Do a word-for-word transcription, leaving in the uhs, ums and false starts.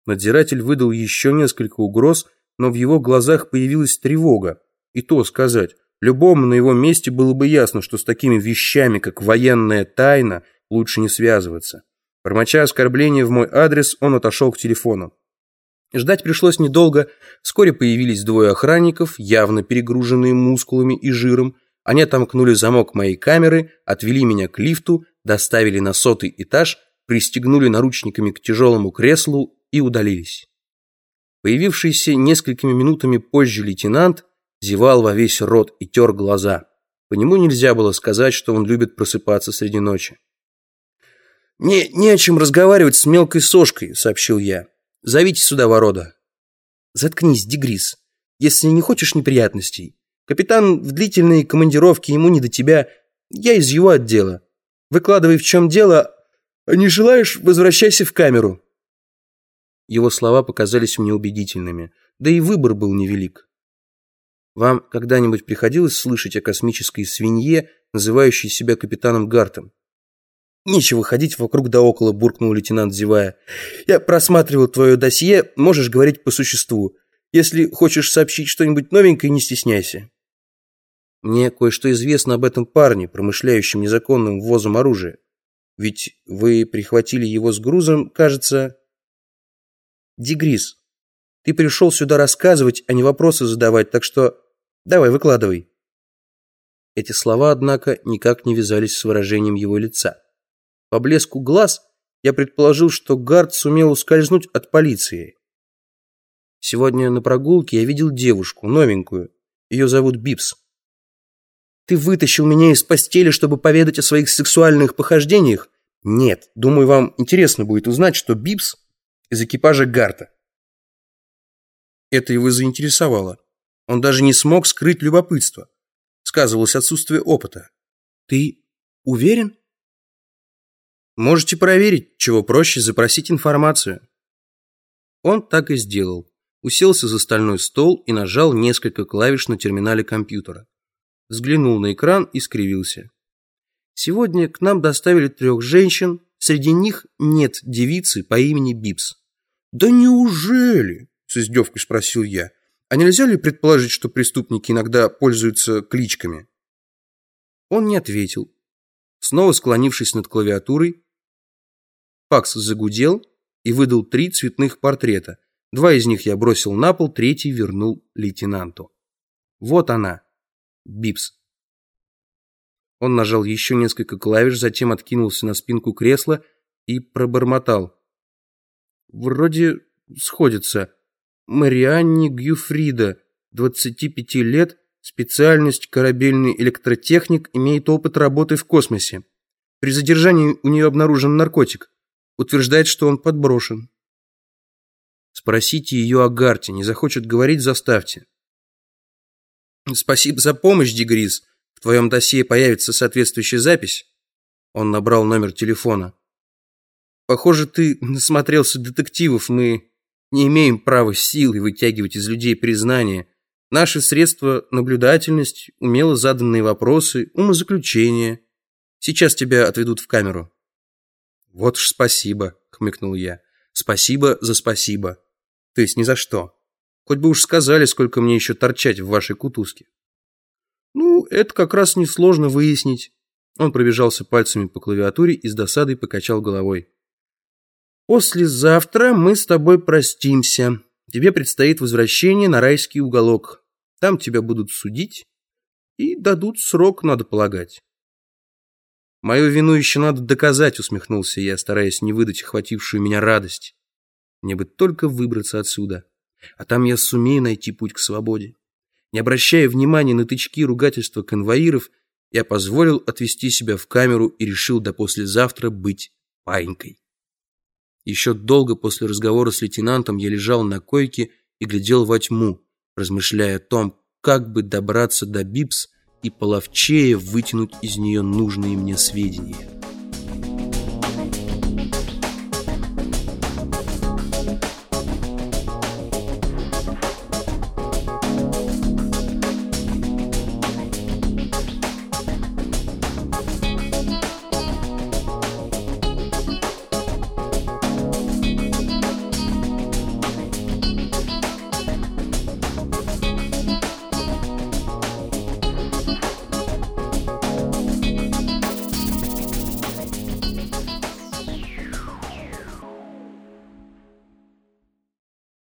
Надзиратель выдал еще несколько угроз, но в его глазах появилась тревога. И то сказать, любому на его месте было бы ясно, что с такими вещами, как военная тайна, лучше не связываться. Бормоча оскорбления в мой адрес, он отошел к телефону. Ждать пришлось недолго. Вскоре появились двое охранников, явно перегруженные мускулами и жиром. Они отомкнули замок моей камеры, отвели меня к лифту, доставили на сотый этаж, пристегнули наручниками к тяжелому креслу и удалились. Появившийся несколькими минутами позже лейтенант зевал во весь рот и тер глаза. По нему нельзя было сказать, что он любит просыпаться среди ночи. «Не, не о чем разговаривать с мелкой сошкой», — сообщил я. «Зовите сюда Ворода». «Заткнись, Дегрис, если не хочешь неприятностей. Капитан в длительной командировке, ему не до тебя. Я из его отдела. Выкладывай, в чем дело, а не желаешь, возвращайся в камеру». Его слова показались мне убедительными, да и выбор был невелик. Вам когда-нибудь приходилось слышать о космической свинье, называющей себя капитаном Гартом? «Нечего ходить вокруг да около», — буркнул лейтенант, зевая. «Я просматривал твое досье, можешь говорить по существу. Если хочешь сообщить что-нибудь новенькое, не стесняйся». «Мне кое-что известно об этом парне, промышляющем незаконным ввозом оружия. Ведь вы прихватили его с грузом, кажется...» «Дегрис, ты пришел сюда рассказывать, а не вопросы задавать, так что давай, выкладывай». Эти слова, однако, никак не вязались с выражением его лица. По блеску глаз я предположил, что Гарт сумел ускользнуть от полиции. Сегодня на прогулке я видел девушку, новенькую. Ее зовут Бибс. Ты вытащил меня из постели, чтобы поведать о своих сексуальных похождениях? Нет, думаю, вам интересно будет узнать, что Бибс из экипажа Гарта. Это его заинтересовало. Он даже не смог скрыть любопытство. Сказывалось отсутствие опыта. Ты уверен? Можете проверить, чего проще запросить информацию. Он так и сделал. Уселся за стальной стол и нажал несколько клавиш на терминале компьютера. Взглянул на экран и скривился. Сегодня к нам доставили трех женщин, среди них нет девицы по имени Бибс. «Да неужели?» — с издевкой спросил я. «А нельзя ли предположить, что преступники иногда пользуются кличками?» Он не ответил. Снова склонившись над клавиатурой, факс загудел и выдал три цветных портрета. Два из них я бросил на пол, третий вернул лейтенанту. Вот она, Бибс. Он нажал еще несколько клавиш, затем откинулся на спинку кресла и пробормотал. Вроде сходится. Марианне Гюфрида, двадцати пяти лет, специальность корабельный электротехник, имеет опыт работы в космосе. При задержании у нее обнаружен наркотик. Утверждает, что он подброшен. Спросите ее о Гарте. Не захочет говорить, заставьте. Спасибо за помощь, Дегрис. В твоем досье появится соответствующая запись. Он набрал номер телефона. Похоже, ты насмотрелся детективов. Мы не имеем права силой вытягивать из людей признания. Наши средства — наблюдательность, умело заданные вопросы, умозаключения. Сейчас тебя отведут в камеру. Вот уж спасибо, хмыкнул я. Спасибо за спасибо. То есть ни за что. Хоть бы уж сказали, сколько мне еще торчать в вашей кутузке. Ну, это как раз несложно выяснить. Он пробежался пальцами по клавиатуре и с досадой покачал головой. Послезавтра мы с тобой простимся. Тебе предстоит возвращение на райский уголок. Там тебя будут судить и дадут срок, надо полагать. Мою вину еще надо доказать, усмехнулся я, стараясь не выдать охватившую меня радость. Мне бы только выбраться отсюда, а там я сумею найти путь к свободе. Не обращая внимания на тычки и ругательства конвоиров, я позволил отвезти себя в камеру и решил до послезавтра быть паинькой. Еще долго после разговора с лейтенантом я лежал на койке и глядел во тьму, размышляя о том, как бы добраться до Бибс и половчее вытянуть из нее нужные мне сведения.